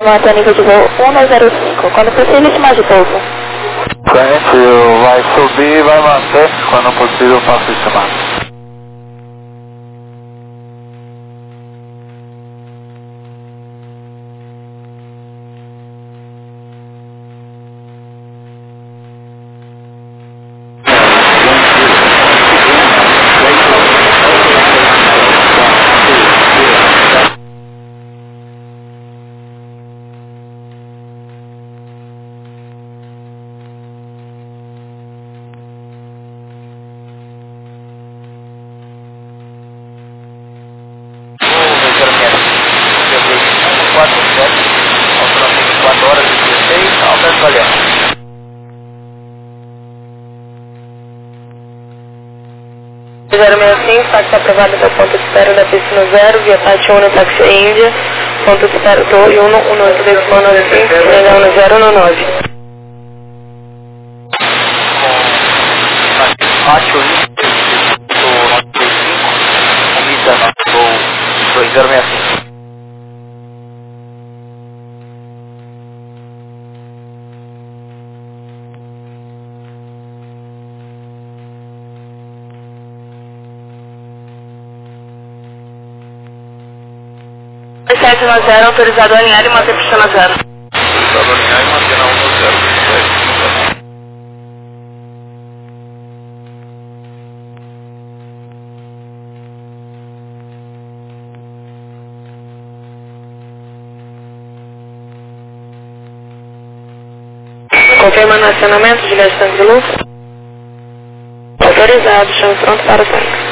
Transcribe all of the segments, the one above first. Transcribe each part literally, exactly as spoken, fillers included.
Mata nível de voo um zero cinco. Quando possível, estimar de pouco. Cliente vai subir e vai manter. Quando possível, faço estimado. quatro horas e dezesseis, Alberto Galeano. zero seis cinco, táxi aprovado da ponto de espera da piscina zero, via parte um, táxi Índia, ponto de espera dois um, um oito decimal nove cinco, legal no zero um nove. Pátio Índia, do noventa e cinco, comida no dois zero seis cinco. sete nove zero, autorizado a alinhar e manter pista zero. Autorizado a alinhar e manter na um zero. Confirma no acionamento de gestão de luz. Autorizado, chão pronto para o centro.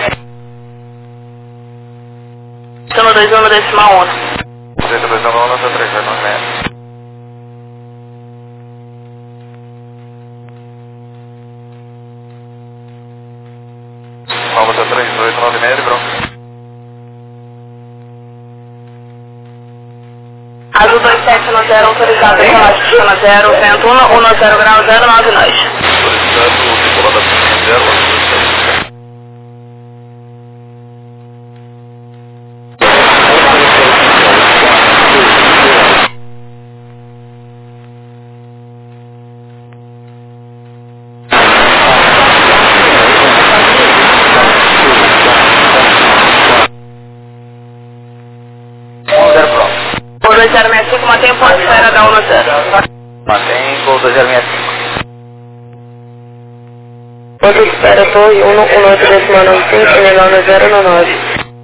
Chama dois um decimal um. dois dois um, nove três zero nove seis. Alfa três oito nove seis, Bronx. Azul dois sete nove zero, autorizado, decolagem pista zero, vento um, um zero grau, zero nove nós. Autorizado, decolada pista zero, zero. dois zero seis cinco, mantém ponto de espera da um zero. Mantém gol dois zero seis cinco. Ponto de espera dois um, um oito decimal nove cinco, legal no zero um nove.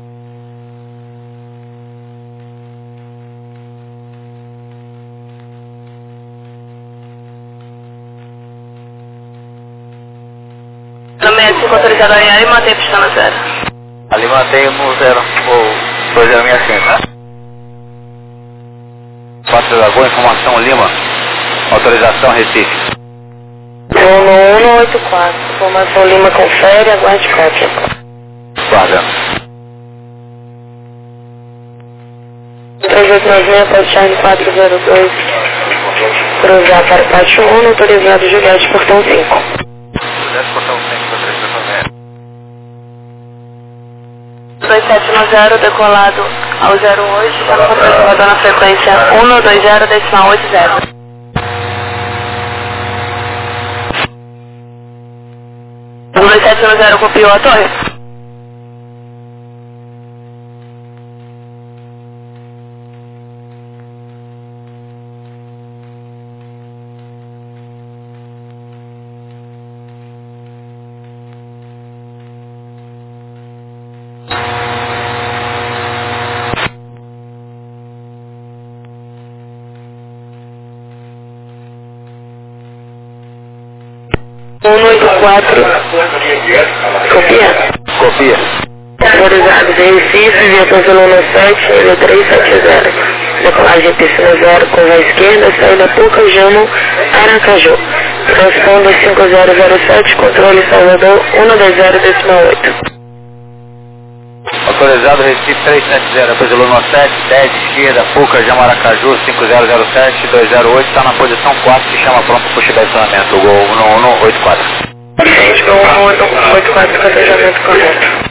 Também cinco, autorizado a alinhar e manter pista no zero. Ali mantém no zero, ou dois zero seis cinco. quatro de Lagoa, informação Lima, autorização Recife. um um oito quatro, informação Lima confere, aguarde cópia. Guarda. três oito nove seis, pode Charlie quatro zero dois, cruzar para pátio um, autorizado Juliette, portão cinco. Juliette, portão cinco, para três oito nove. dois sete nove zero, decolado ao zero oito, está controlado na frequência um dois zero decimal oito zero. dois sete nove zero, copiou a torre. um oito quatro, copia? Copia. Autorizado de Recife, viação pelo sete, nível três sete zero. Decolagem piscina zero, curva à esquerda, saída Puca, Jamo, Aracaju. Transponder cinco zero zero sete, controle Salvador um dois zero decimal oito. Autorizado Recife três sete zero, Pesolino sete, dez, esquerda, Puca, Jamaracaju, cinco zero zero sete, dois zero oito, está na posição quatro, que chama pronto para o estacionamento, o gol um um oito quatro. Gente, gol um um oito quatro, cotejamento correto.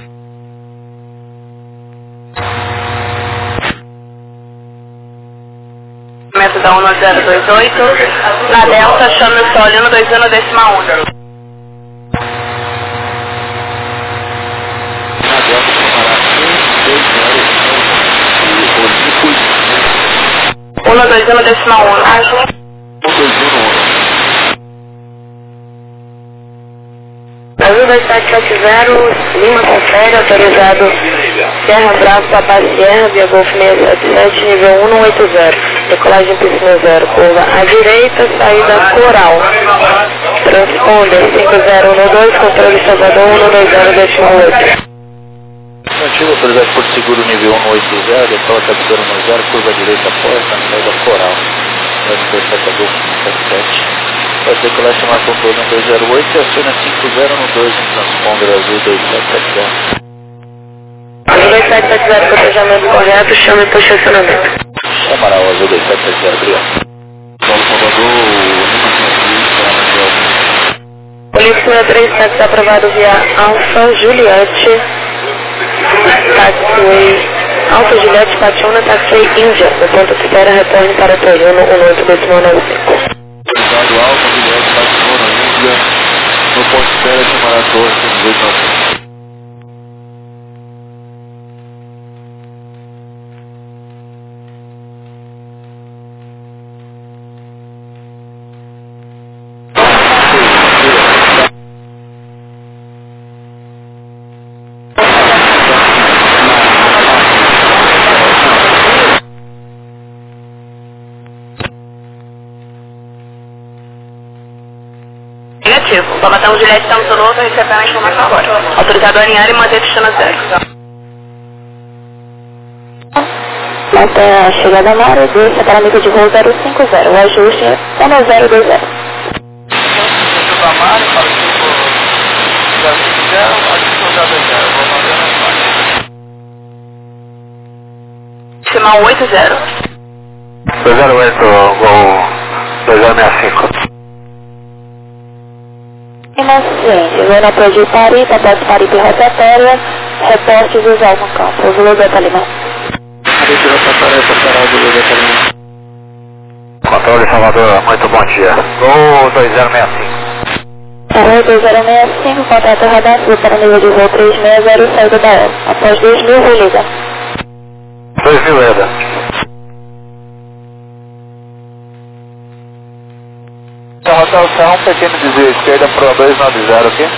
Da um zero dois oito, na Delta, chame o Solino dois um decimal um. Na Delta, um dois um decimal um. Azul dois sete sete zero, Lima confere, autorizado Serra Bravo, Papa Sierra, via Golf seiscentos e setenta e sete, nível um não oito zero. Decolagem piscina zero, curva à direita, saída Coral. Transponder cinco zero um dois, controle Salvador um dois zero decimal oito. Antigo, autoridade Porto Seguro nível um oito zero, decola captura um zero, curva à direita, porta, saída Coral. dois dois sete Golf sete sete. Pode decolar chamar controle um dois zero oito e aciona cinco zero um dois, transponder azul dois sete sete zero. Azul dois sete sete zero, cotejamento correto, chame para estacionamento. Chamará o azul dois sete sete zero, obrigado. Paulo Salvador, Polícia três sete aprovado via Alfa Juliette, Taxiway, Alfa Juliette Pationa, Taxiway Índia, no ponto que espera retorne para o Toyuno um oito decimal nove cinco. Autorizado Alfa Juliette Pationa, Índia, no ponto de espera de Maratona, dezoito nove cinco. Negativo. Babatão Juliette está no Tonoso, recebendo a informação agora. Autorizado a alinhar e manter destino zero. Até a chegada na área, desça para a meta de voo zero cinco zero. O ajuste é no zero dois zero. Decimal oito zero. dois zero oito, Gol dois zero seis cinco. Inocente, Zona Pode Pari, Tapete Pari rotatória, reporte visual no campo. Zulu Delta Lima. Controle Salvador, muito bom dia. Gol dois zero seis cinco. Parou dois zero seis cinco, contato radar sul para nível de voo três seis zero, saída da L. Após dois mil, religa. dois mil, Eda. Hotel Serra, um pequeno desvio esquerda para dois nove zero aqui.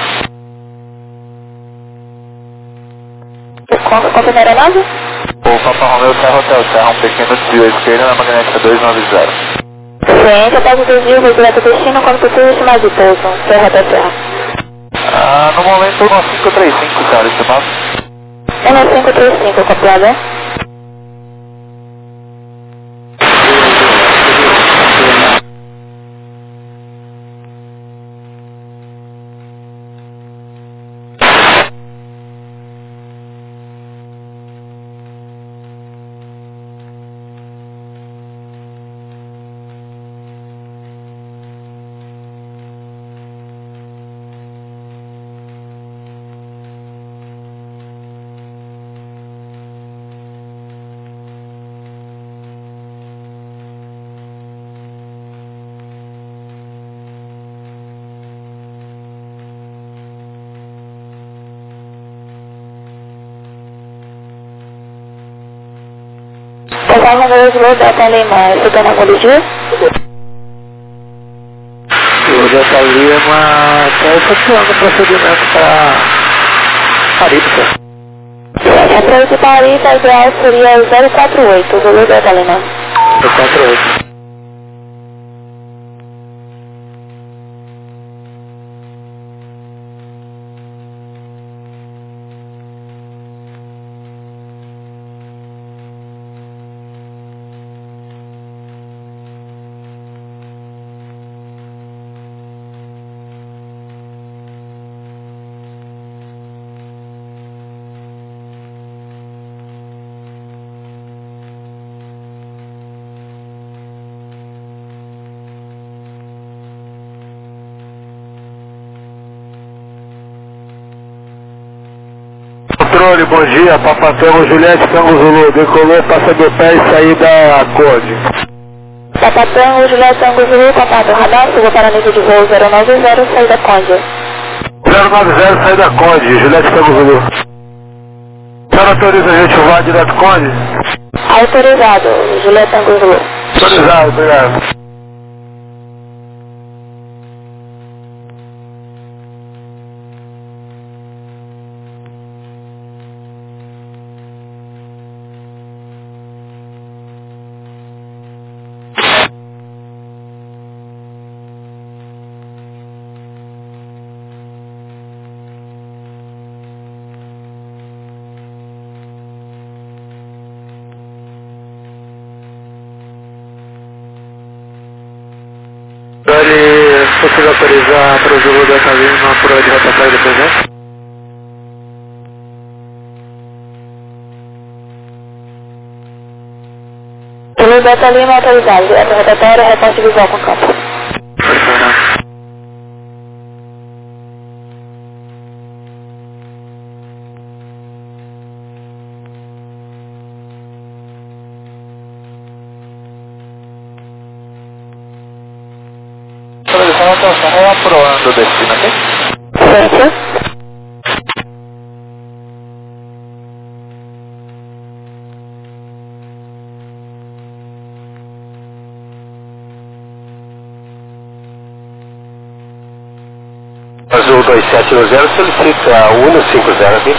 Qual primeira nave? O Papa Romeo Serra Hotel Serra, um pequeno desvio esquerda na magnética dois nove zero. Ciente, após o desvio, vou direto ao destino, quando possível, estimado de pouso, Serra Hotel Serra. Ah, no momento, um cinco três cinco, cara, estimado. um cinco três cinco, copiado. Passagem número de Delta Lima, você tem algum dia? O Delta Lima está efetuando o procedimento para Parípica. A prova de Paris, a ideal seria zero quatro oito, o Zulu Delta Lima. zero quatro oito. Controle, bom dia, Papa Tango Juliette, Tango Zulu, decolou, passa do pé e saída acorde. Alfa Tango, Juliette Tango Zulu, contato radar, suba para nível de voo zero nove zero, saída Conde. zero nove zero, saída Conde, Juliette Tango Zulu. A senhora autoriza a gente voar direto Conde? Autorizado, Juliette Tango Zulu. Autorizado, obrigado. Ele possível autorizar para o Zulu da Calima por de rotatória do presente? Zulu da Calima autorizado, direto rotatória, reporte visual com campo. Estamos aprovando o destino aqui? Certo. Azul dois sete zero solicita um cinco zero aqui.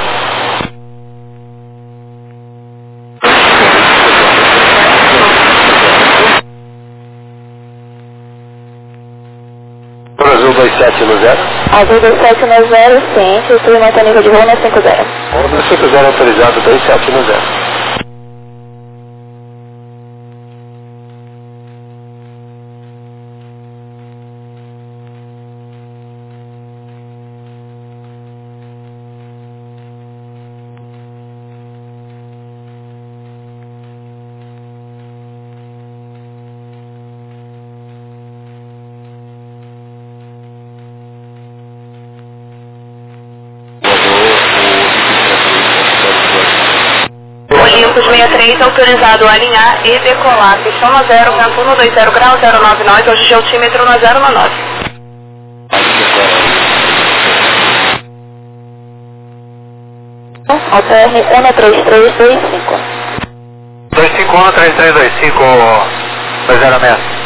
Azul dois sete zero. Azul dois sete zero, ciente, estou em nível de voo no cinco zero. No cinco zero autorizado dois sete zero. Olympus sessenta e três, autorizado a alinhar e decolar. Pistão no zero, vento um dois zero grau, zero nove nove, hoje geotímetro no zero nove. Ao T R um três três dois cinco. dois cinco um três três dois cinco, dois zero seis.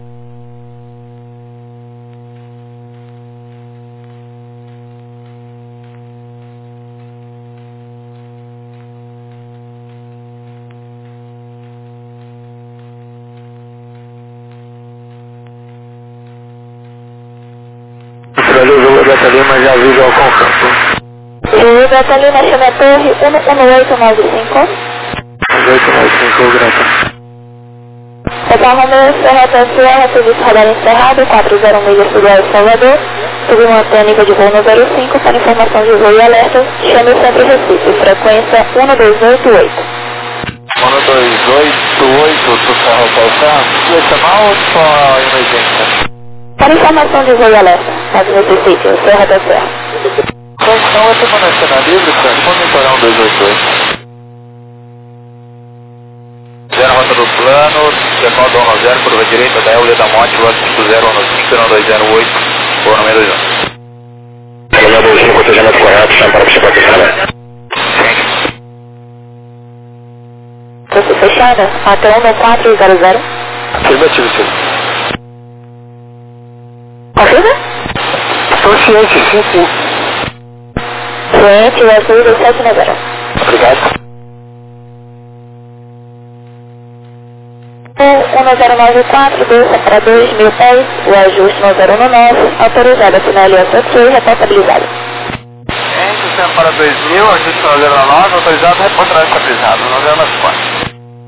Zulu da Calima já visual com o campo. Zulu da Calima, chama a torre um um oito nove cinco. um oito nove cinco, grata. Hotel Romeo, Serra T S R, serviço radar encerrado, quatro zero um milhas Sudoeste Salvador. Subi uma nível de voo no zero cinco, para informação de voo e alerta, chame o Centro Recife, frequência um dois oito oito. um dois oito oito, tu carro calçar, vai chamar ou só emergência? Para informação de voo e alerta, caso necessite, o Serra da Serra. Então, essa semana na livre, Sandro, monitorar um dois oito oito. Zero rota do plano, default um zero, curva direita da Euler da Monte, voto cinco zero um cinco dois zero oito, voo número dois um. Elevador dois cinco, protegimento correto, chama para você posicionar. Posto fechada, até um quatro zero zero. Afirmativo, sim. Confirma? Estou ciente, sim, sim. Ciente, o azul dois sete zero. Obrigado. um zero nove quatro, desça para dois mil pés, o ajuste no zero um nove, autorizado, assinar aliança ok, reportabilizado. Em sistema para dois mil, ajuste no zero nove, autorizado, reportar estabilizado, no zero nove quatro.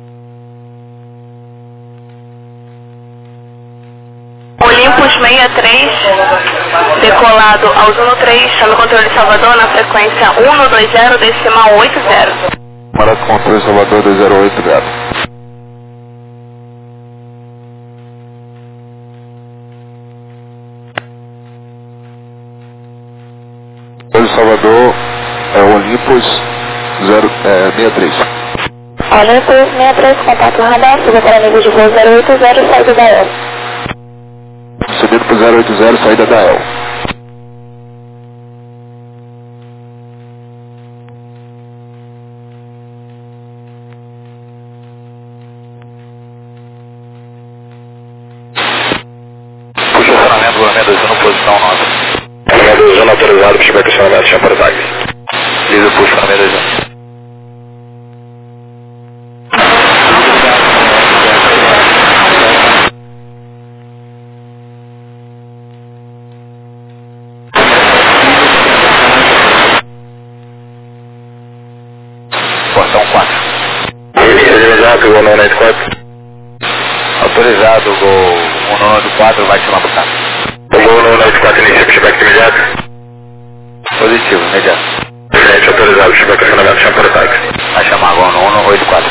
Olympus sessenta e três, decolado ao um três, chama controle Salvador na frequência um dois zero, decimal oito zero. Para controle Salvador dois zero oito, gato. Salvador, é Olympus zero, é, sessenta e três. Além seis seis três, contato radar, suba para nível de voo zero oito zero, saída da E L. Subindo pro zero oito zero, saída da E L. Puxa o acionamento, Gourmet dois um, posição nove. Gourmet dois um, autorizado, puxa o acionamento, chama para táxi. Liga, puxa o Gourmet dois um. Portão quatro. Autorizado, Gol nove quatro. Autorizado, Gol nove quatro, vai chamar pro carro. Gol nove quatro, inicia pushback imediato. Positivo, imediato. Frente autorizado, pushback acionamento, chama para táxi. Vai chamar Gol nove oito quatro.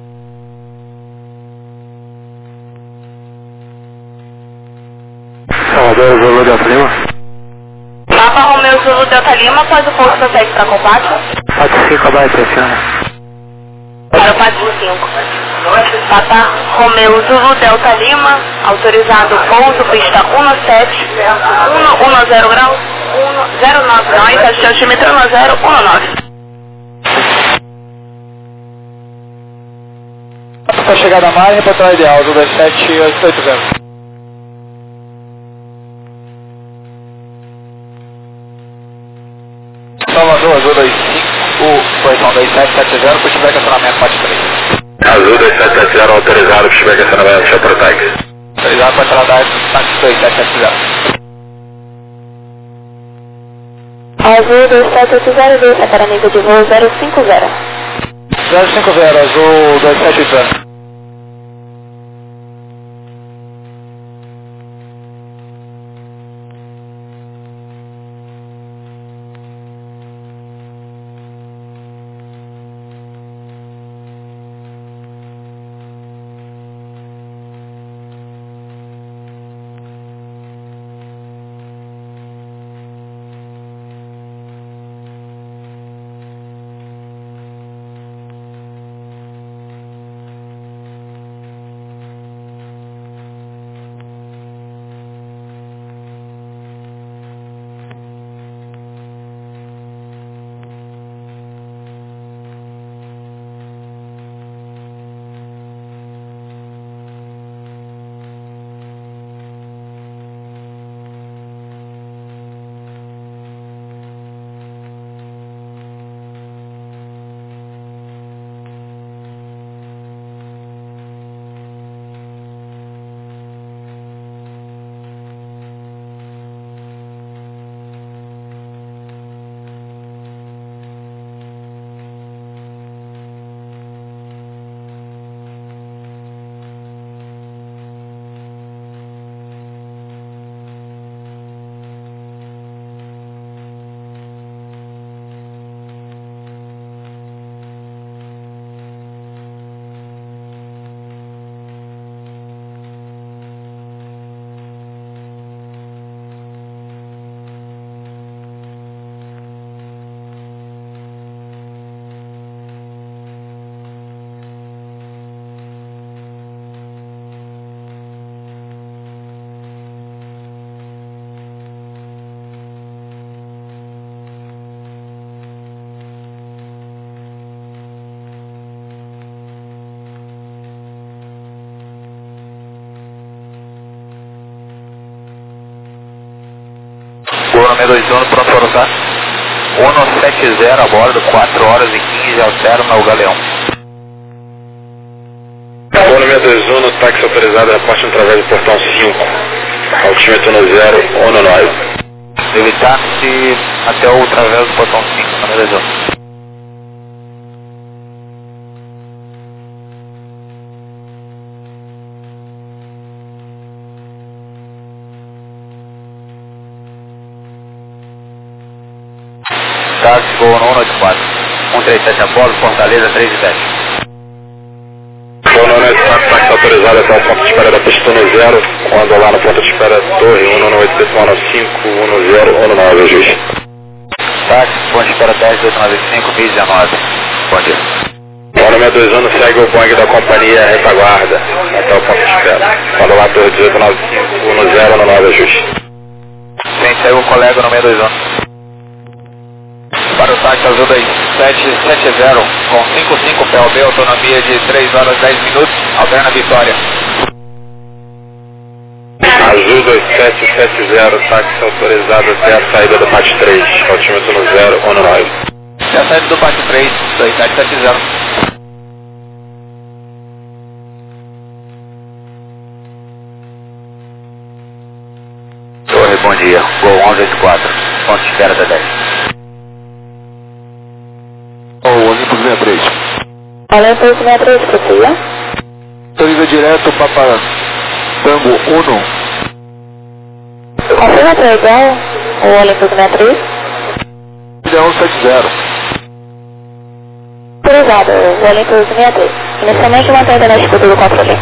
Salvador, Zulu Delta Lima. Papa Romeu Zulu Delta Lima, após o pouso prossegue para combate. quatro cinco, abaixo, pressiona. Para quatro cinco. Papa Romeu Zulu Delta Lima, autorizado pouso, pista um sete, um zero graus, zero nove nove, altímetro um zero um nove. Para chegada a mais, reportar ideal, do dois sete oito oito zero. Salvador, Azul dois cinco, posição dois sete sete zero, pushback acionamento quatro três. Azul dois sete sete zero, autorizado, pushback acionamento, chama para táxi. Autorizado para acionamento, táxi dois sete sete zero. Azul dois sete oito zero, desça para nível de voo zero cinco zero. zero cinco zero, Azul dois sete oito zero. Gourmet dois um, pronto para usar. um sete zero a bordo, quatro horas e quinze, alterna o Galeão. Gourmet dois um, táxi autorizado, reporte através do portão cinco. Altímetro um zero um nove. Evitar-se até o através do portão cinco, Gourmet dois um. Táxi, Gol um oito quatro. um três sete Apolo, Fortaleza três e sete. Gol um oito quatro, táxi autorizado até o ponto de espera da pista um zero. Quando lá no ponto de espera Torre um oito cinco um zero um nove, juiz. Táxi, ponto de espera dez oito nove cinco, dezenove. Bom dia. Agora meia dois anos segue o Boeing da companhia retaguarda até o ponto de espera. Falou lá, torre dezoito nove cinco, um zero no nove ajuste. Sim, saiu o colega no meia dois anos. Para o táxi azul das sete sete zero, com cinco cinco P O B, autonomia de três horas e dez minutos, Alberna Vitória. Azul dois sete sete zero, táxi autorizado até a saída do pátio três, altímetro no zero um nove. Até a saída do pátio três, dois sete sete zero. Torre, bom dia, Gol onze oito quatro, ponto de espera da dez. O Olympus sessenta e três. Olympus sessenta e três, prossiga. Autoriza direto, Papa Tango um. Confirma a previsão, o Olympus sessenta e três. um sete zero. Autorizado, o Olympus sessenta e três. Inicialmente mantendo na escuta do controle.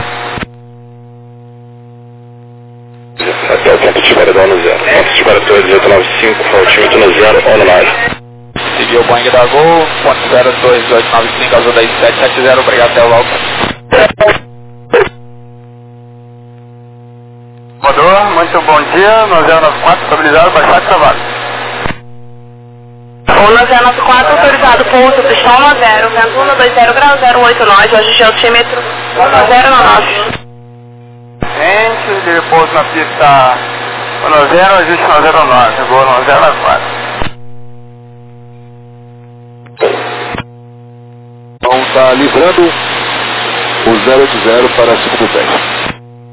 Até o ponto de espera do ano zero. Ponto de espera torre dezoito nove cinco, altímetro no zero um nove. Seguiu o Boeing da Gol, ponto zero dois oito nove cinco, azul dez sete sete zero, obrigado, até o volta. Rodou, muito bom dia, nove zero nove quatro, estabilizado, baixar de trabalho. O nove zero nove quatro, autorizado, ponto, pistão zero, vento um dois zero grau zero oito nove, ajuste altímetro um zero nove. Gente, de repouso na pista um zero, ajuste um zero nove, gol um zero nove quatro. Então está livrando o zero oito zero para segundo teste.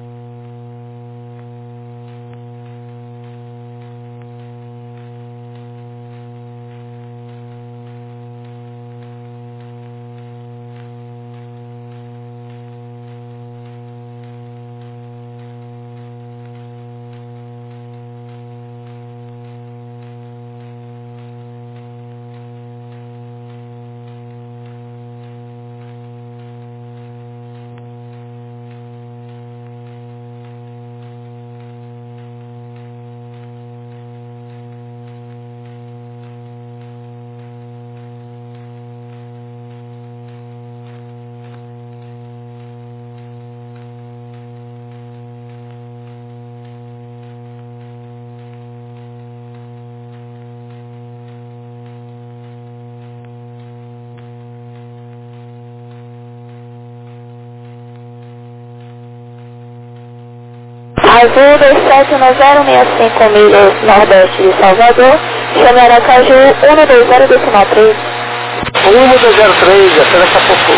Azul dois sete nove zero seis cinco milhas nordeste de Salvador, chame Aracaju um dois zero decimal três. um dois zero três, até daqui a pouco.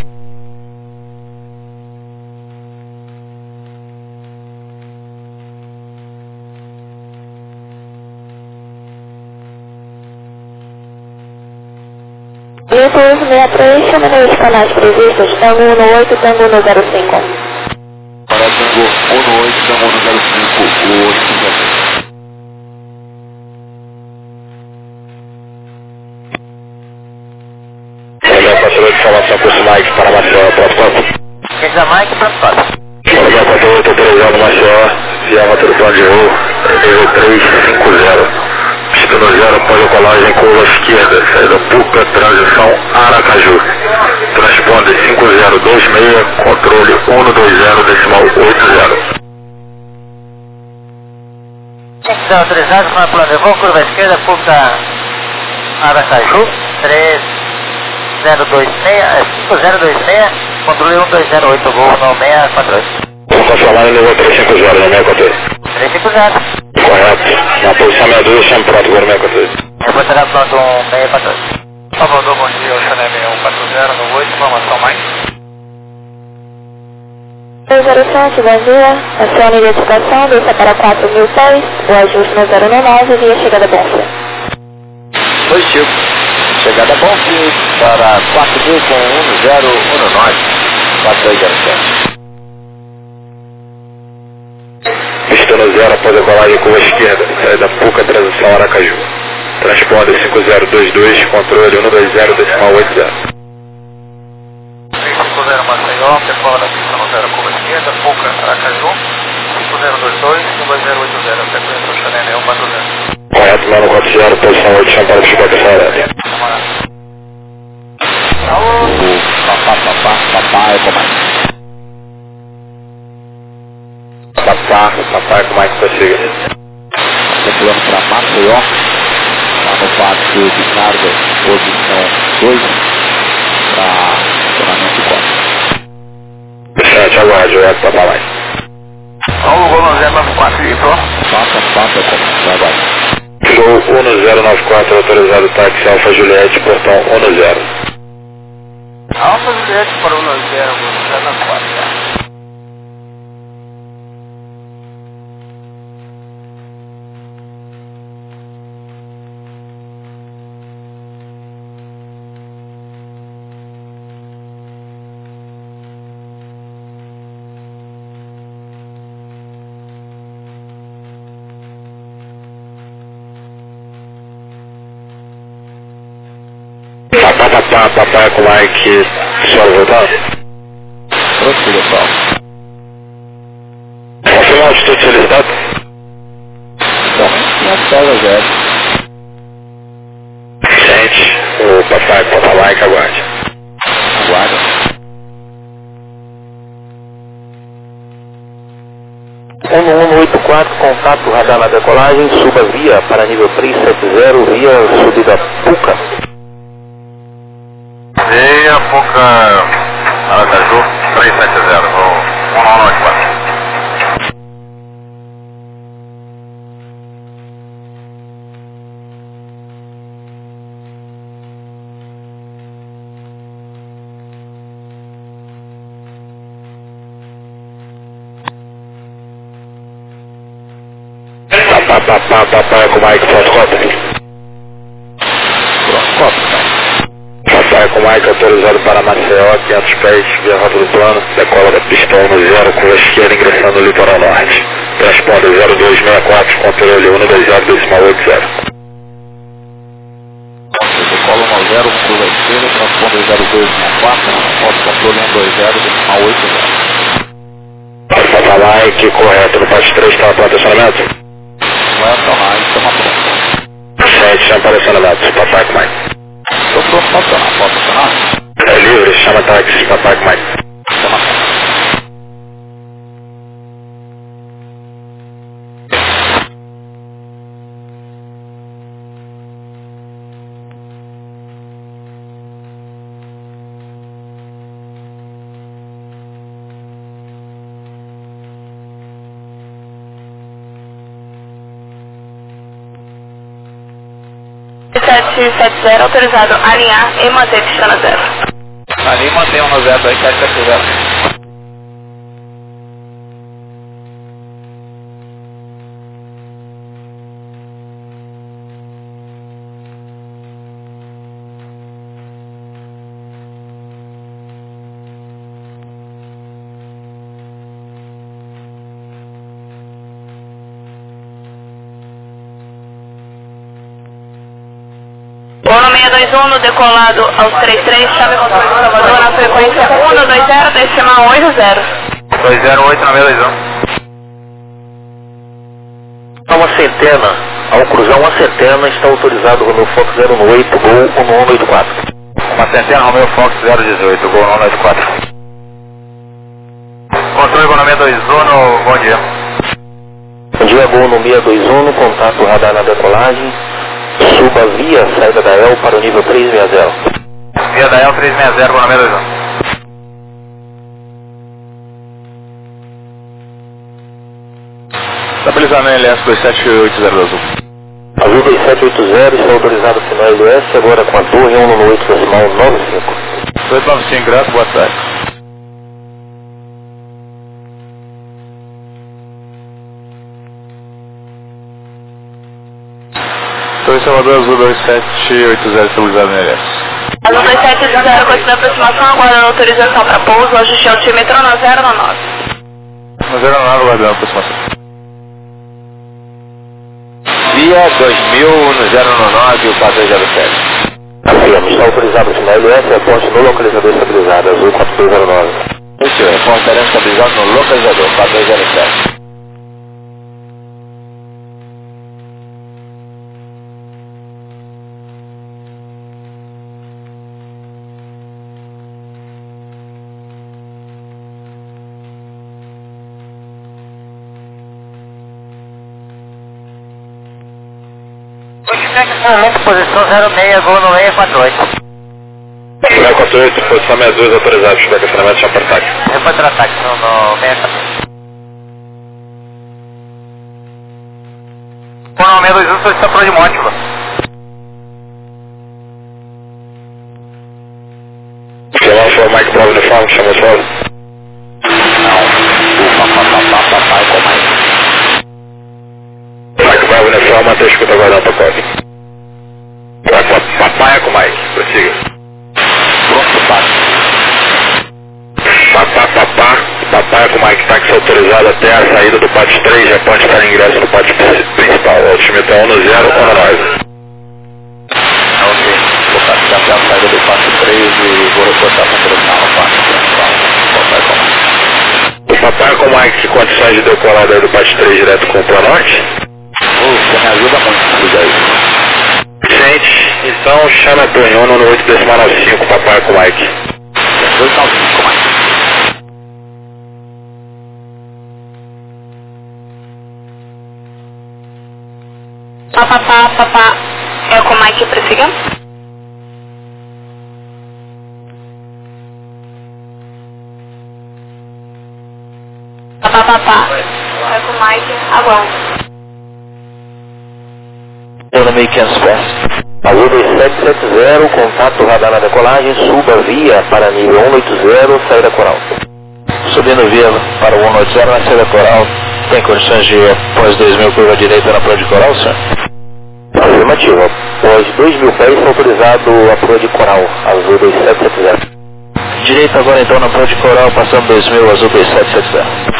Olympus sessenta e três, chame nos canais previstos, Tango um oito, Tango um zero cinco. Para Tango um oito, Tango um zero cinco, o oito. Olha, passador de informação com o Mike para Maceió, protocolo. Quem quiser Mike, protocolo. Olha, passador, estou autorizado Maceió, via matriculação de voo, nível três cinco zero. Pista no zero, pós-colagem, curva esquerda, saída Puca, transição Aracaju. Transponder cinco zero dois seis, controle um dois zero decimal oito zero. Quem quiser autorizado para plano de voo, curva esquerda, Puca, Aracaju, três zero dois seis, cinco zero dois seis, controle um dois zero oito, voo no seis quatro oito. Vou confirmar no nível três cinco zero, no seis quatro oito. três cinco zero. Correto. Na posição sessenta e dois, chame pronto, agora seis quatro oito. Reportará pronto um seis quatro oito. Salvador, bom dia, o Chanel seis um quatro zero no oito, informação mais. dois zero sete, bom dia. Acione identificação, desça para quatro mil pés, o ajuste no zero nove, via chegada Bonfim. Positivo. Chegada Bonfim para quatro mil com um zero um nove, quatro dois zero sete. Pista no zero, após a colagem curva esquerda, saída Puca, transição Aracaju. Transponder cinco zero dois dois, controle um dois zero decimal oito zero. três cinco zero Maceió, pessoal da pista no zero, curva esquerda, Puca, Aracaju, cinco zero dois dois, um dois zero oito zero, sequência do Chanel seis um quatro zero. Correto, nove quatro zero, posição oito, chame para o Chico Atenção Aérea. O Papa Papai com Mike. Papai, papai com Mike, prossiga. Pulando para Maceió, lá no pátio de carga, posição dois, para acionamento quatro. sete, aguarde, o para lá. Vamos, Gol zero nove quatro, Vitor. Passa, passa, aguarde. Gol um zero nove quatro, autorizado táxi Alfa Juliette, portão um zero. Alfa Juliette para um zero, Gol zero nove quatro. Papai, papai, papai com Mike, só voltar? Prossiga, pessoal. Confirma a altitude solicitada? Bom, não pega zero. Gente, o papai com papai Mike, aguarde. Aguarda. um um oito quatro, contato radar na decolagem, suba via para nível três sete zero, via subida Puca. Via Puca, Aracaju, três sete zero, um um oito quatro. Papai, papai, papai com Mike, pronto, cota. Pronto, cota. Papai com Mike autorizado para Maceió, quinhentos pés, via rota do plano, decola da pista um zero, com a esquerda ingressando no litoral norte. Transponder zero dois seis quatro, controle um dois zero decimal oito zero. Decola um zero, curva esquerda, transponder zero dois seis quatro, controle um dois zero decimal oito zero. Papai Mike, correto, no passo três, está para acionamento? Vai acionar, estamos prontos. sete, chama para acionamento, papai com Mike. Estou pronto para acionar, pode acionar? É livre, chama táxi, papai com Mike. Chama táxi. sete sete zero, autorizado a alinhar e manter distância zero. Ali mantém um no zero dois sete sete zero. Bono seis dois um, no decolado aos trinta e três, chave controle do Salvador na frequência um dois zero, decimal oito zero. dois zero oito nove dois um. A uma centena, ao cruzar uma centena, está autorizado o Romeo Fox zero oito, Gol um um oito quatro. Uma centena, Romeo Fox zero dezoito, Gol um oito quatro. Controle economia dois um, bom dia. Bom dia, Gol no seis dois um, contato radar na decolagem, suba via saída da E L para o nível três seis zero. Via da E L três seis zero, Gol dois um. Estabilizando L S dois sete oito zero azul. Azul dois sete oito zero, está autorizado o sinal L S, agora com a torre um no oito decimal nove cinco. dois nove cinco, graças, boa tarde. Torre Salvador Azul dois sete oito zero, estabilizado no L S. Azul dois sete oito zero, continua a aproximação, aguardando autorização para pouso, ajuste altímetro na zero nove. No zero nove, aguardando a aproximação. Via dois mil no zero nove, o quatro zero sete. Afirma, está autorizado o sinal L S, aponte no localizador estabilizado, Azul quatro dois zero nove. Isso, é conferência estabilizado no localizador, quatro zero sete. momento, posição zero seis, voo no seis quatro oito. seis quatro oito, posição sessenta e dois, autorizado, chuva de acionamento, chama para ataque. É para ataque, no, no seis quatro oito. Coronel seis dois um, solicita pro de Mónaco. Chama foi o Mike Bravo uniforme, chama o solo. Não, o papai com mais. Mike Bravo uniforme, até escuta aguardando o pacote. Papai é com Mike, prossiga. Pronto, papai. Papá, papá, papai é com Mike, táxi autorizado até a saída do pátio três, já pode estar em ingresso no pátio principal. O altimetro é um no zero, um no nove. Ok, vou passar até a saída do pátio três e vou reportar para a direção no pátio principal. Papai com mais. O papai é com Mike, que condições de decolada do pátio três direto com o Planorte? Oh, você me ajuda muito, liga aí. Gente, então chama a Tonhono no oito decimal nove cinco, papai é com Mike. dois nove cinco com mais. Papá, papá, papá, é com o Mike, prossiga. Papá, papá, é com o Mike, aguarda. Economy quinhentos pés. Alô dois sete sete zero, contato radar na decolagem, suba via para nível cento e oitenta, saída coral. Subindo via para o cento e oitenta na saída coral, tem condições de pós dois mil curva direita na prova de coral, senhor? Afirmativa. Pós dois mil pés, autorizado a prova de coral, azul dois sete sete zero. Direita agora então na prova de coral, passando dois mil, azul dois sete sete zero.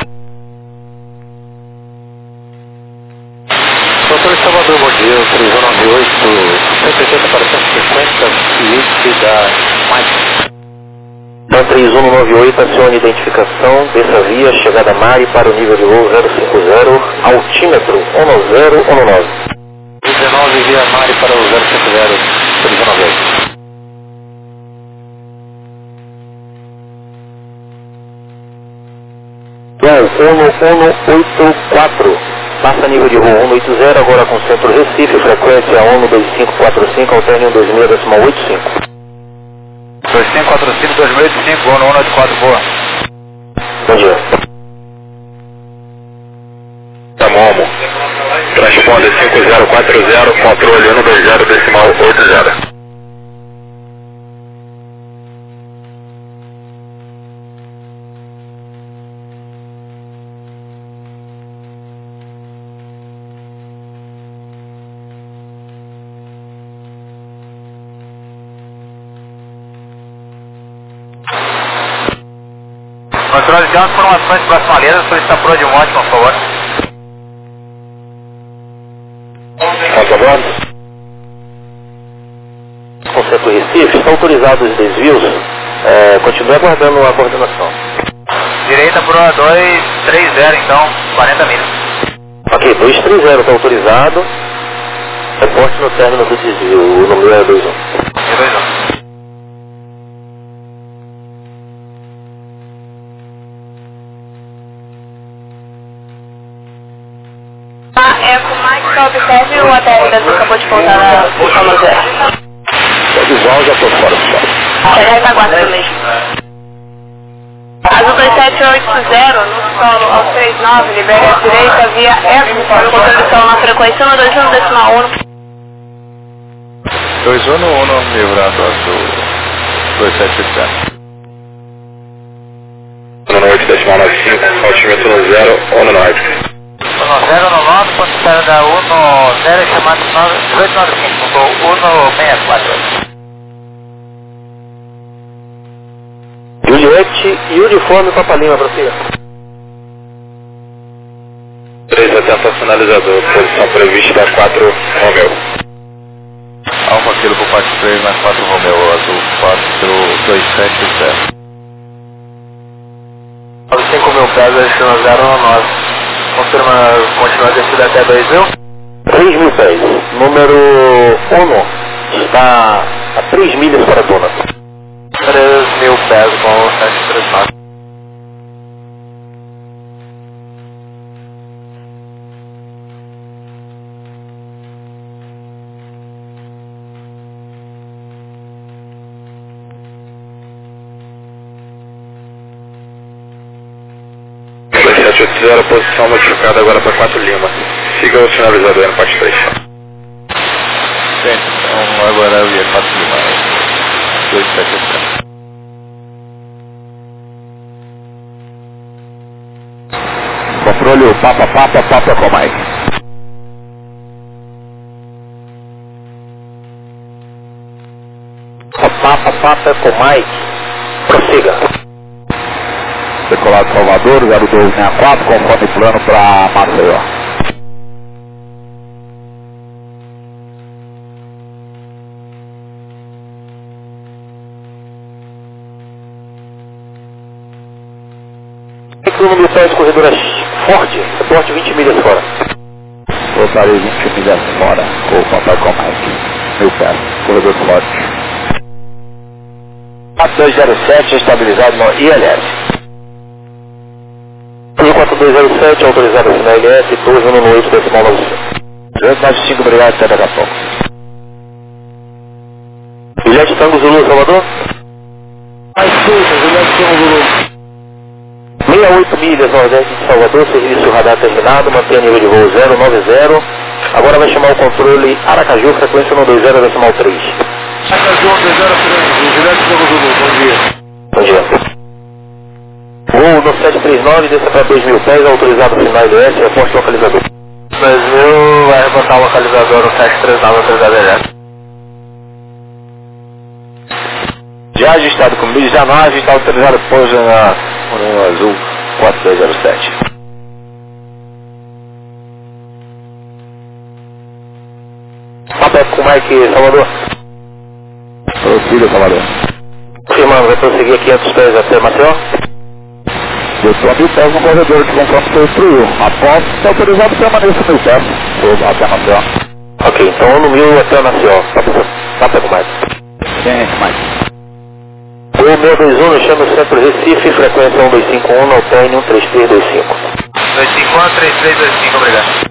Doutor Salvador, bom dia, três um nove oito, cento e oitenta para cento e cinquenta, Suíte da Mike. Dan três um nove oito, acione identificação, desça via, chegada Mari para o nível de voo zero cinco zero, altímetro um nove zero um nove. dezenove via Mari para o zero cinco zero, três um nove oito. Voo um um oito quatro, passa nível de voo cento e oitenta, agora com centro Recife, frequência um dois cinco quatro cinco, alterne um dois seis decimal oito cinco. dois cinco quatro cinco, dois mil e oitenta e cinco, voo no cento e oitenta e quatro, boa. Bom dia. Tá Momo. Transponde cinco zero quatro zero, controle um dois zero decimal oito zero. Controle de informações próxima linha, solicita pro de Monte, por favor. Passa a bordo? Conceito Recife, estão autorizados os desvios, é, continue aguardando a coordenação. Direita pro dois três zero, então, quarenta milhas. Ok, dois três zero está autorizado, reporte no término do desvio, o número é dois um. E dois um. Ah, é com o Mike, só observe o hotel da que acabou de pousar na Soma Zero. O visual já foi fora do sol. Já está aguardando mesmo. Azul dois sete oito zero, no solo ao três nove, libere a direita via F, com condição na frequência um dois um decimal um. dois um no um, livrando azul dois sete oito zero. um oito decimal nove cinco, altímetro no zero, um no nove. no zero no nove, quando sai da um no zero é chamado dezoito nove cinco, um no seis quatro. Juliette e uniforme Papa Lima, prossiga. três setenta sinalizador, posição prevista quatro Romeu. Alfa Kilo por parte três mais quatro Romeu, azul quatro dois sete zero. cinco mil pés, destino zero nove. Confirma, continua a descida até dois mil? três mil pés. Número um está a três milhas para a tona. três mil pés com sete três nove. sete oito zero, posição modificada agora para quatro Lima. Siga o sinalizador no parte três. Sim, então agora eu ia quatro Lima. dois sete zero. Controle o Papa Papa Papa com Mike. Papa Papa com Mike. Prossiga. Decolado Salvador, zero dois seis quatro, conforme plano para Maceió. Veículo militar de corredora Ford, reporte vinte milhas fora. Voltarei vinte milhas fora, com o Papai com Mike. Mil pés, corredor Ford. quatro dois zero sete, estabilizado no I L S. quatro dois zero sete, autorizado no I L S, doze um oito, decimal nove cinco. duzentos e noventa e cinco, obrigado, até daqui a pouco. Bilhete Tango Zulu, Salvador? Mais seis, Bilhete Tango Zulu. sessenta e oito milhas, nordeste de Salvador, serviço radar terminado, mantenha nível de voo zero nove zero. Agora vai chamar o controle Aracaju, frequência um dois zero, decimal três. Aracaju, um dois zero três, Bilhete Tango Zulu, bom dia. Bom dia. Voo no sete três nove, desça para dois mil pés, autorizado no I L S, reporte localizador. dois mil, vai botar o localizador no sete três nove, autorizado L S. Já ajustado com milhas, já não ajustado, autorizado pouso na Morango Azul quatro dois zero sete. Papo com Mike, Salvador. Prossiga, Salvador. Firmando, vai prosseguir quinhentos pés até Maceió? Eu estou a mil pés no corredor de conforme que construiu. Após, está autorizado permanecer mil pés. Ou até Maceió. Ok, então no mil até Maceió. Papo com Mike. Sim, Mike. O meu dois um, chama o centro Recife, frequência um dois cinco um, Notene um três três dois cinco. dois cinco um, três três dois cinco, obrigado.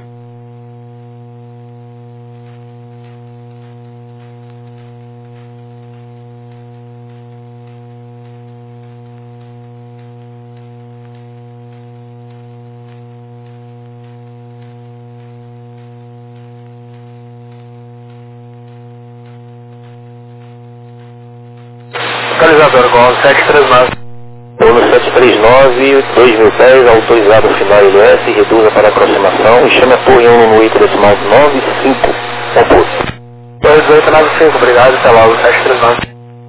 Localizador com sete três nove. Ou no sete três nove, dois mil pés, autorizado no final I L S, reduza para aproximação e chame a torre um no oito decimal nove cinco. Composto. dois oito nove cinco, obrigado, até logo, sete três nove.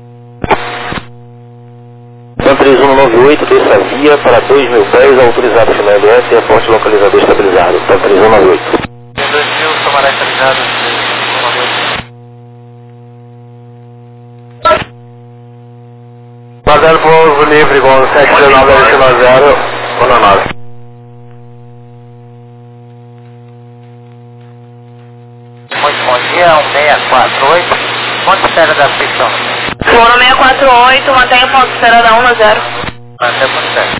Então três um nove oito, desça a via para dois mil pés, autorizado no final I L S e reporte localizador estabilizado. Então três um nove oito. dois mil, tomará estabilizado, Zero pouso livre com sete três nove zero, zero nove. Muito bom dia, um seis quatro oito, ponto zero da pista. Fono seis quatro oito, mantenha o ponto zero da um zero. Até ponto zero.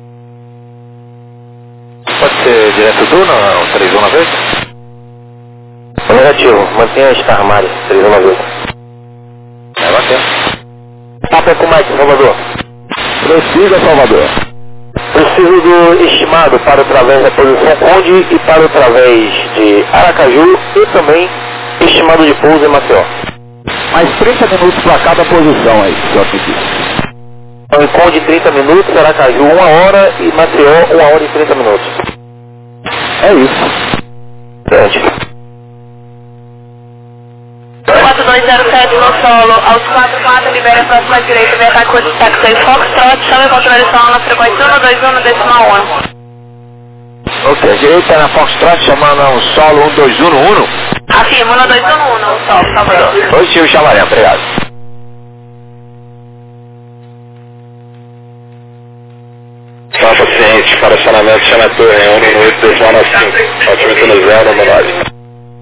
Pode ser direto do não, três um nove oito? Negativo, mantenha a Star Mari, três um nove oito. É, bateu. Papo com Mike, Salvador. Prossiga, Salvador. Preciso do estimado para o través da posição Conde e para o través de Aracaju e também estimado de pouso em Maceió. Mais trinta minutos para cada posição aí, senhor Piqui. Então, em Conde trinta minutos, Aracaju uma hora e Maceió uma hora e trinta minutos. É isso. Grande. quatro dois zero sete no solo, aos quatro quatro, libere a próxima direita, vem ataque com táxi Foxtrot, chame o controle solo na frequência um dois um, decimal um. Ok, direita na Foxtrot, chamando um solo um dois um um. Afirma, um dois um um, no solo, Salvador. Positivo, chamaré, obrigado. Passa ciente, para acionamento, chama a torre um no oito decimal nove cinco, otimista no zero, no nove.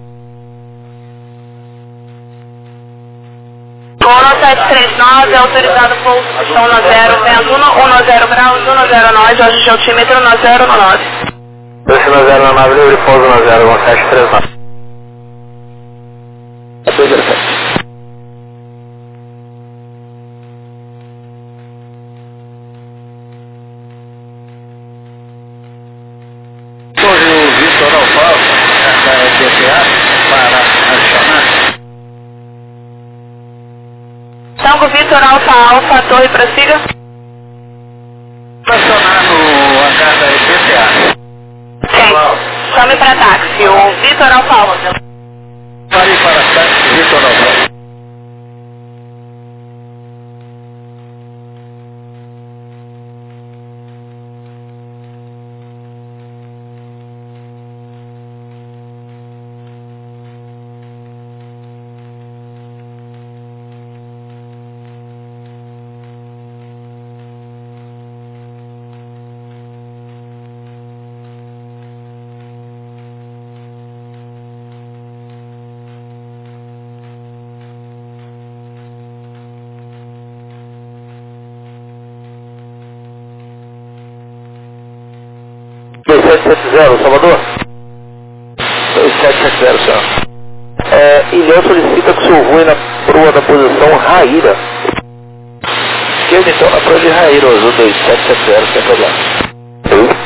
Fono sete três nove, autorizado pouso, posição um zero, vento um zero graus, um zero nove, hoje altímetro um zero nove. dois zero nove, livre pouso um zero, um sete três nove. dois zero sete. Vitor Alfa Alfa, torre prossiga. Estacionado a casa da I P C A. Quem? Chame para táxi, o Vitor Alfa Alfa. Pare para táxi, Vitor Alfa. dois sete sete zero, Salvador? dois sete sete zero, senhor. É, Ilhéu solicita que o senhor voe na proa da posição Raíra. Esquerda, então, na proa de Raíra, azul dois sete sete zero, sem problema. Sim.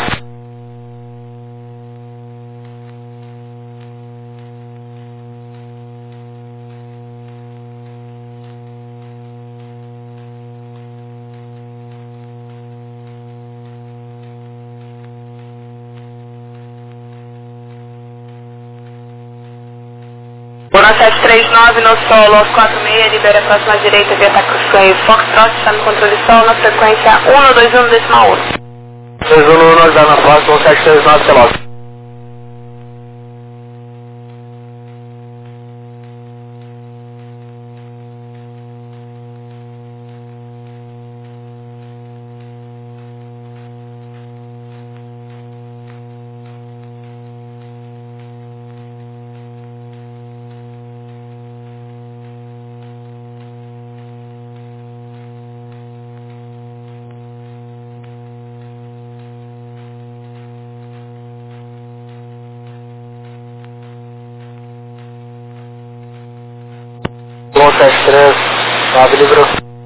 Bona sete três nove no solo, aos quatro seis, libera próxima direita, via Tacuçanho, Foxtrot, está no controle solo, na frequência um dois um decimal oito. dois um um, nós dá na próxima, sete três nove, Celso. um sete três nove, livrou.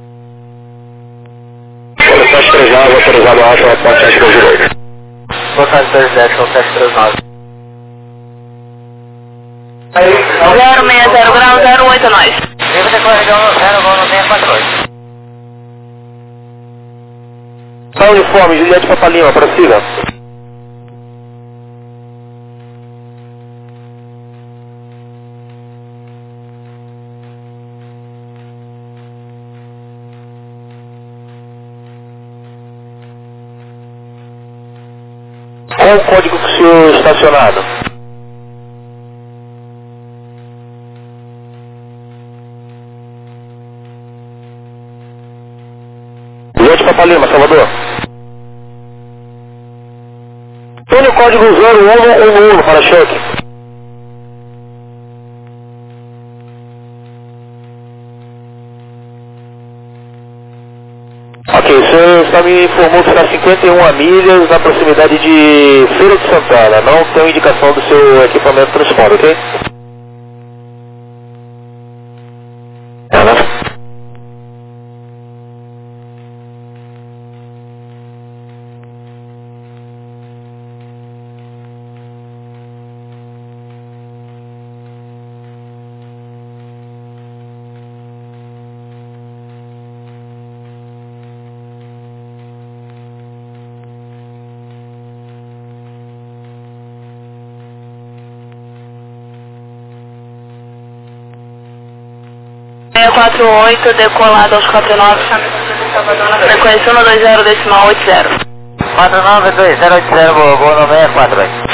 sete três nove, autorizado a alta, pode sete dois oito. um sete dois sete, um sete três nove. zero seis zero grau, zero oito nós. Viva de corridor zero um seis quatro oito. Tá uniforme, Juliette Papa Lima, prossiga. Qual o código que o senhor estacionado? Juliette Papa Lima, Salvador. Tem o código zero um um um para cheque. Ok, o senhor está me informou que está cinquenta e uma milhas na proximidade de Feira de Santana. Não tem indicação do seu equipamento de transporte, ok? Tá, né? seis quatro oito, decolado aos quatro nove, chame para Salvador na frequência um dois zero decimal oito zero. quatro nove dois zero oito zero, voo no seis quatro oito.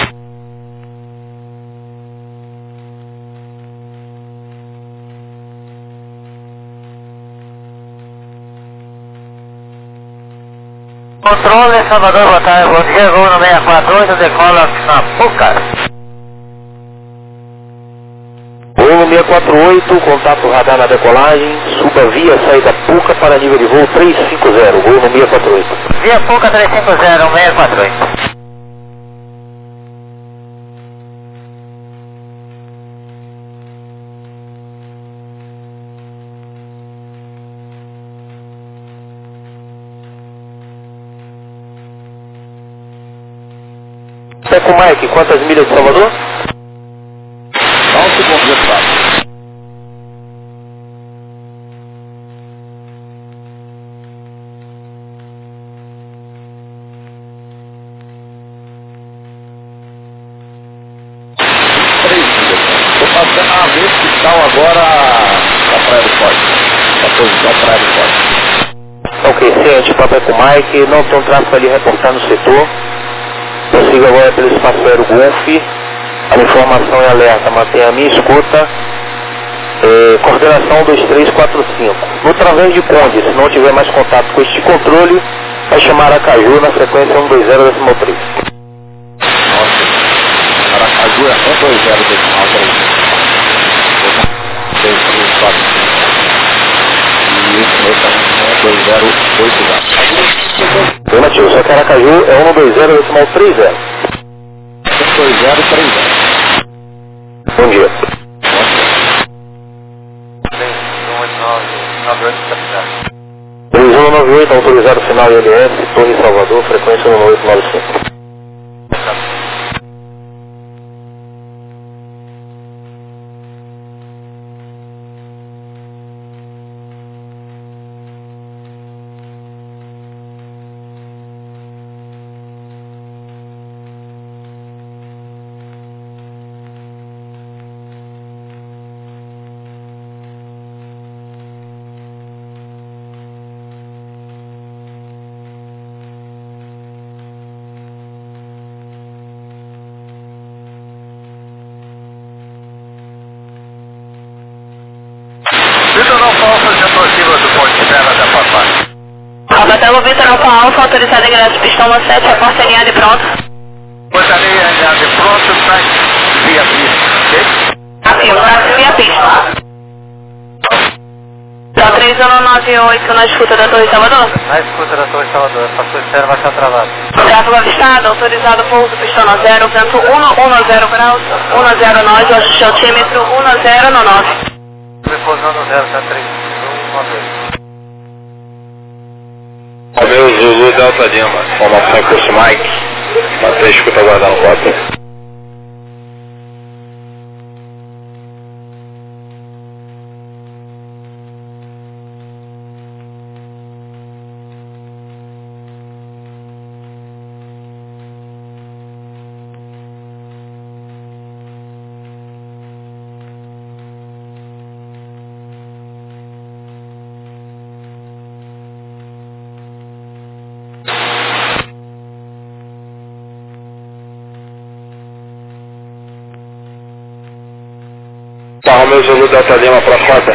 Controle Salvador, boa tarde, bom dia, voo no seis quatro oito, decola na Puca. Voo seis quatro oito, contato radar na decolagem, suba via saída Puca para nível de voo trezentos e cinquenta, voo no seis quatro oito. Via Puca trezentos e cinquenta, seis quatro oito. Teco Mike, quantas milhas de Salvador? Só um segundo, deputado. a vertical agora da Praia do Forte. A posição Praia do Forte. Ok, ciente, papo é com o Mike, não tem um tráfego ali reportar no setor. Prossigo agora pelo espaço aéreo Golf. A informação e alerta, mantenha a minha escuta. É, coordenação dois três quatro cinco. No través de Conde, se não tiver mais contato com este controle, vai chamar Aracaju na frequência um dois zero decimal três. Nossa, Aracaju é um dois zero decimal três. três três quatro cinco. E esse meu também é um dois zero oito zero. Afirmativo, só que Aracaju é um dois zero decimal três zero. um dois zero três zero. Bom dia. três um nove oito, autorizado final I L S, Torre Salvador, frequência um oito nove cinco. Vitor Alfa Alfa se aproxima do ponte terra da Papai. Rabatelo Vitor Alfa Alfa, autorizado ingresso pistão no sete, a porta alinhada e pronto. Porta alinhada e pronto, sai via pista, ok? Afirmo, nasce via pista. Tá três um nove oito na escuta da Torre Salvador? Na escuta da Torre Salvador, passou externo vai estar travado. Tráfego avistado, autorizado pouso pistão no zero, vento um zero graus, um zero nove, ajuste altímetro um zero nove. Repousando no zero, tá três um nove oito. Romeu Zulu Delta Lima, formação curso Mike, manter a escuta aguardando o código. Tá, Romeu Zulu Delta Lima para rota.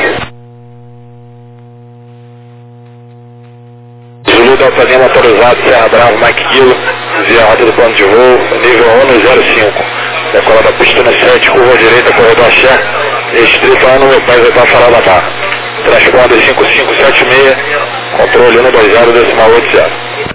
Zulu Delta Lima autorizado, Serra Bravo, Mike Kilo, via rota do plano de voo, nível um zero cinco. Decola da pista no sete, curva à direita, corredor Axé, estrito ano, meu pai vai estar farol da barra. Transponder cinco cinco sete seis, controle um dois zero decimal oito zero.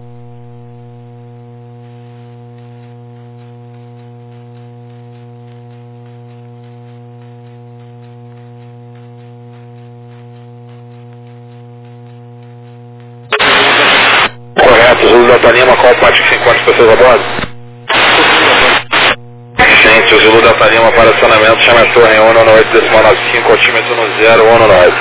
Zulu Delta Lima, qual parte que se encontra as pessoas a bordo? Gente, o Zulu Delta Lima para acionamento, chama a torre um nove oito decimal nove cinco, altímetro no zero um nove.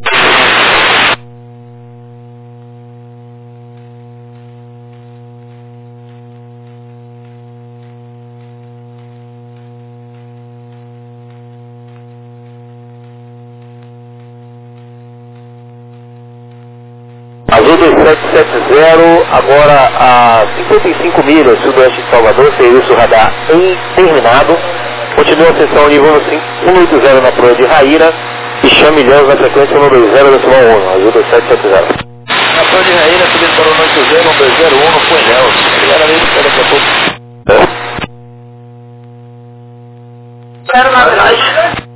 Azul dois sete sete zero, agora a cinquenta e cinco milhas sudoeste de Salvador, serviço radar em terminado. Continua a sessão nível cento e oitenta na proa de Raíra e chame Ilhéus na frequência um dois zero decimal um, Azul dois sete sete zero. Na proa de Raíra, subindo para o oito zero um dois zero um no com Ilhéus. Obrigado, amigo, até daqui a pouco. zero nove nove.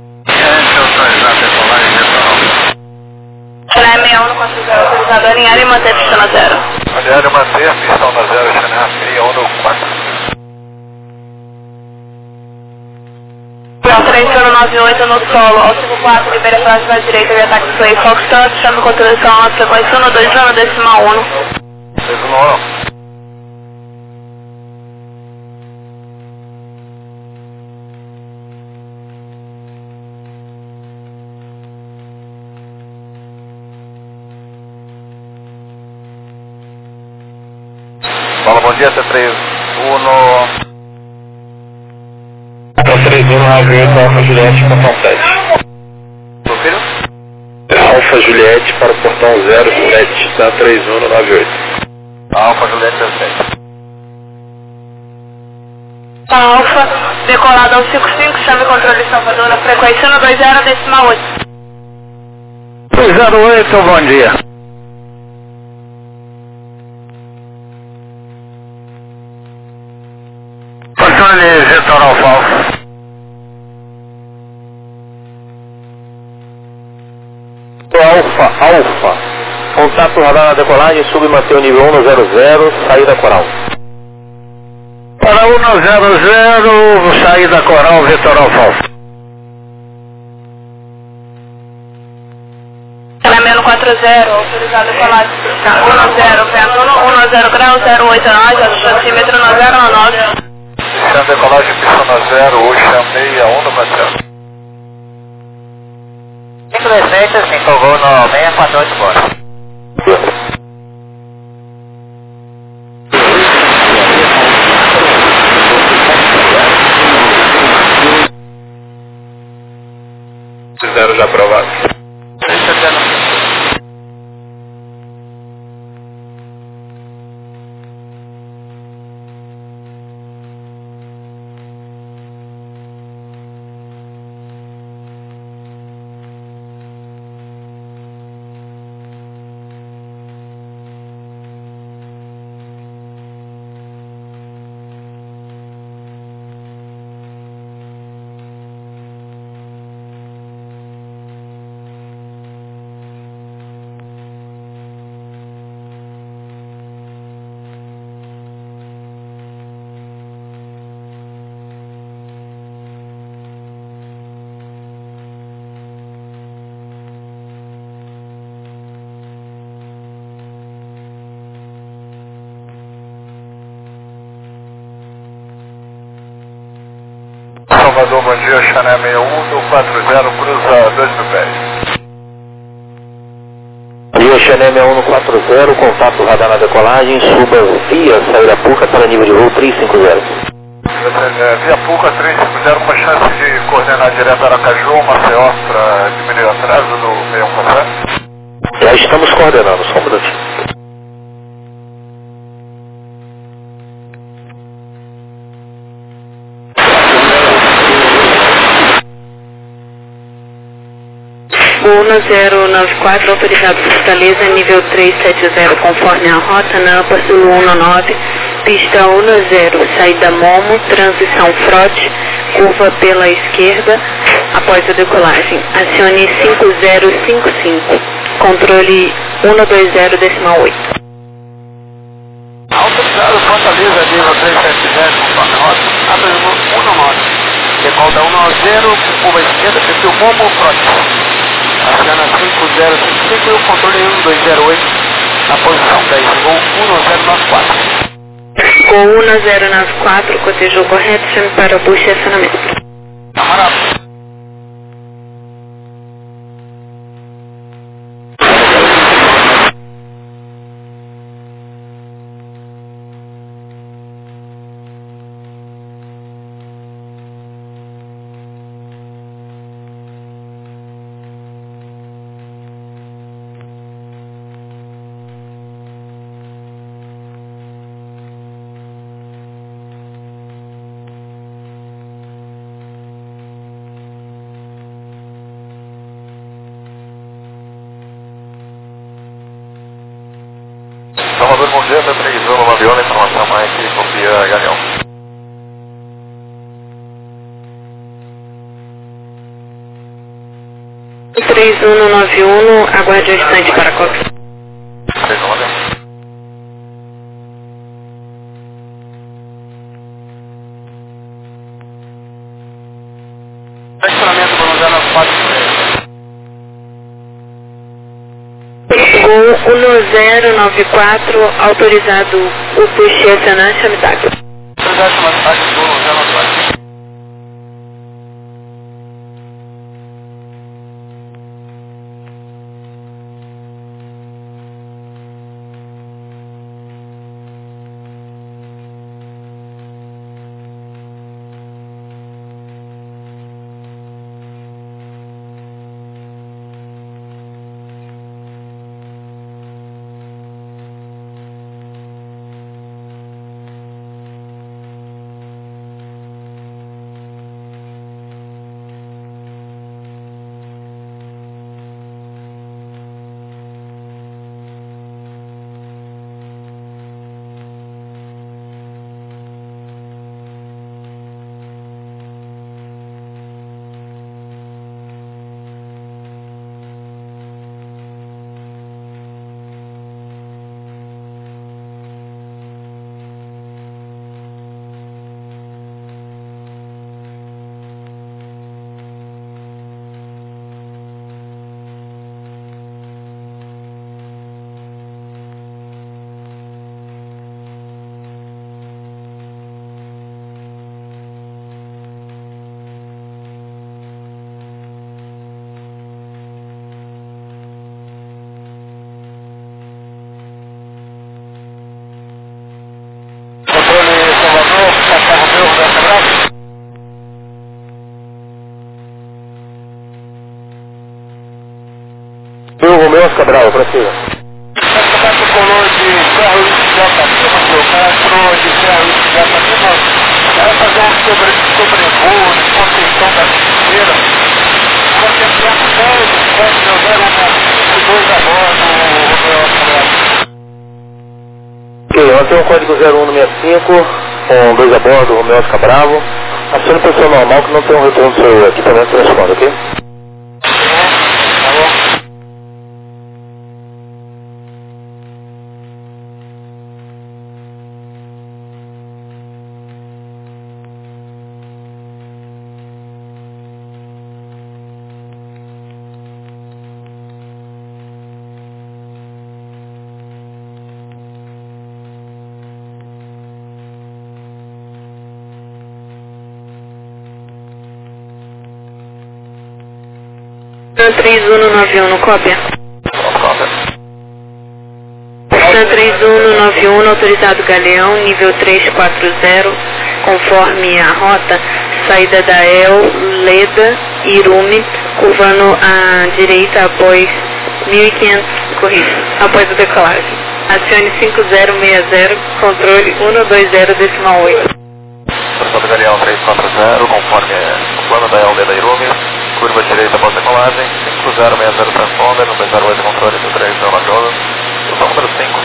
Chanel sessenta e um no quatro zero, autorizado a alinhar e manter a pista na zero. Alinhar e manter a pista na zero, Chanel sessenta e um no quatro. três um nove oito no solo, ao cinco quatro, libera a faixa na direita de ataque Sway Foxtrot, chama contribuição na frequência um dois um decimal um. três um um. Fala, bom dia, T três um no... T três três um nove oito, Alfa Juliette, portão sete. Confira? Alfa Juliette para o portão zero sete, da três um nove oito. Alfa Juliette zero sete. Alfa, decolado ao cinco cinco, chame controle Salvador na frequência um dois zero, decimal oito. dois zero oito, bom dia. Controle Vitor Alfa. Alfa, Alfa. Contato radar na decolagem, sub manter o nível um no zero zero, saída coral. Para um zero zero, saída coral, Vitor Alfa. Elemento quatro zero, autorizado decolagem. um zero, vento um zero grau, zero oito nove, altímetro zero nove. Chama decolagem, pista zero, Oxa seis um no quadrado. cinco defeitos, cinco gol no seis quatro oito bora. Zero já aprovado. Salvador, bom dia, Xané seis um, do quatro zero, cruza dois mil pés. Rio Xané seis um no quatro zero, contato radar na decolagem, suba via saída Puca para nível de voo trezentos e cinquenta. É, via Puca trezentos e cinquenta, com chance de coordenar direto Aracaju, Maceió, para diminuir o atraso do seis um quadrado. Já estamos coordenando, só um minutinho. um zero nove quatro, autorizado Fortaleza, nível trezentos e setenta, conforme a rota, na AMPA Sul um nove, pista um zero, saída Momo, transição Frote, curva pela esquerda, após a decolagem. Acione cinco zero cinco cinco, controle um dois zero, decimal oito. Autorizado Fortaleza, nível trezentos e setenta, conforme a rota, apresenta um nove. Decolda um zero, curva esquerda, perfil Momo, Frote. Aciona cinco zero cinco cinco e o controle um dois zero oito na posição dez, voo um zero nove quatro. Gol um zero nove quatro, cotejou correto, chame para o push e acionamento. Camarada. Salvador, bom dia, meu três um no avião, informação mais que Sofia Galeão. três um nove um, aguarde o instante para qualquer. três um, avião. Estacionamento do um zero nove quatro. Gol um zero nove quatro, autorizado o push e acionar, chame D A C. Autorizado chamar taxa do um zero nove quatro. Romeu Oscar Bravo, prossiga. Contato com o de Serra Luiz J. Lima, o cara entrou de Serra Luiz J. Lima, vai fazer um sobre, sobrevoo, construção da trincheira. Você tem dez, sete, zero, um, dois a bordo, o Romeu Oscar Bravo. Ok, ontem o código zero um seis cinco, com dois a bordo, Romeu Oscar Bravo. Acione posição normal que não tem um retorno do seu equipamento de transponder, ok? três um nove um, cópia. três um nove um, autorizado Galeão, nível três quatro zero, conforme a rota, saída da El, Leda, Irume, curvando à direita após mil e quinhentos, corrido, após a decolagem. Acione cinco zero seis zero, controle um dois zero decimal oito. Autorizado Galeão três quatro zero, conforme o plano da El, Leda, Irume, curva direita após decolagem, cinco zero seis zero transponder, um dois zero oito controle do três zero nove, posição número cinco.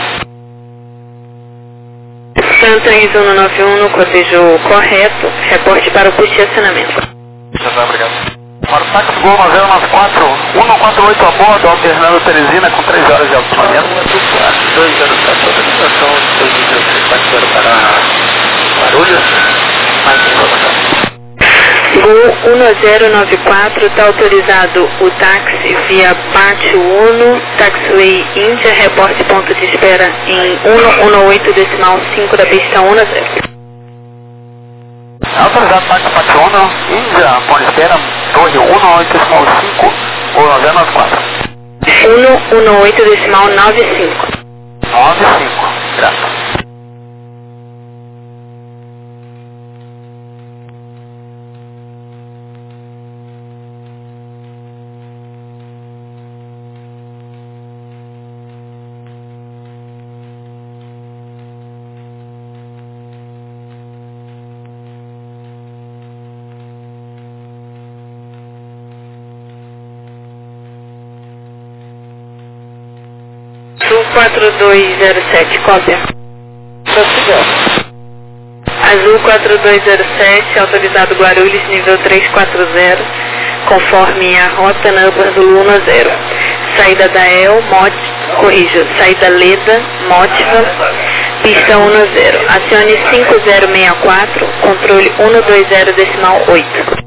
Stan três um nove um no cotejo correto, reporte para o posto de acionamento. Obrigado. Martax Gol nove zero nove quatro, um quatro oito a bordo, alternando Teresina com três horas de alojamento. dois zero sete, autorização dois mil e dezesseis, quatro zero para Guarulhos, mais informação. Gol um zero nove quatro, está autorizado o táxi via Pátio Uno, Taxiway Índia, reporte ponto de espera em um um oito decimal cinco da pista um zero. Autorizado táxi Pátio Uno, Índia, ponto de espera, torre um oito decimal cinco, ou nove zero nove quatro. um um oito decimal nove cinco. nove cinco, graças. Azul quatro dois zero sete, cópia. Azul quatro dois zero sete, autorizado Guarulhos, nível três quatro zero, conforme a rota number do Luna zero. Saída da El, Mot, corrijo, saída Leda, Motiva, pista um zero. Acione cinco zero seis quatro, controle um dois zero decimal oito.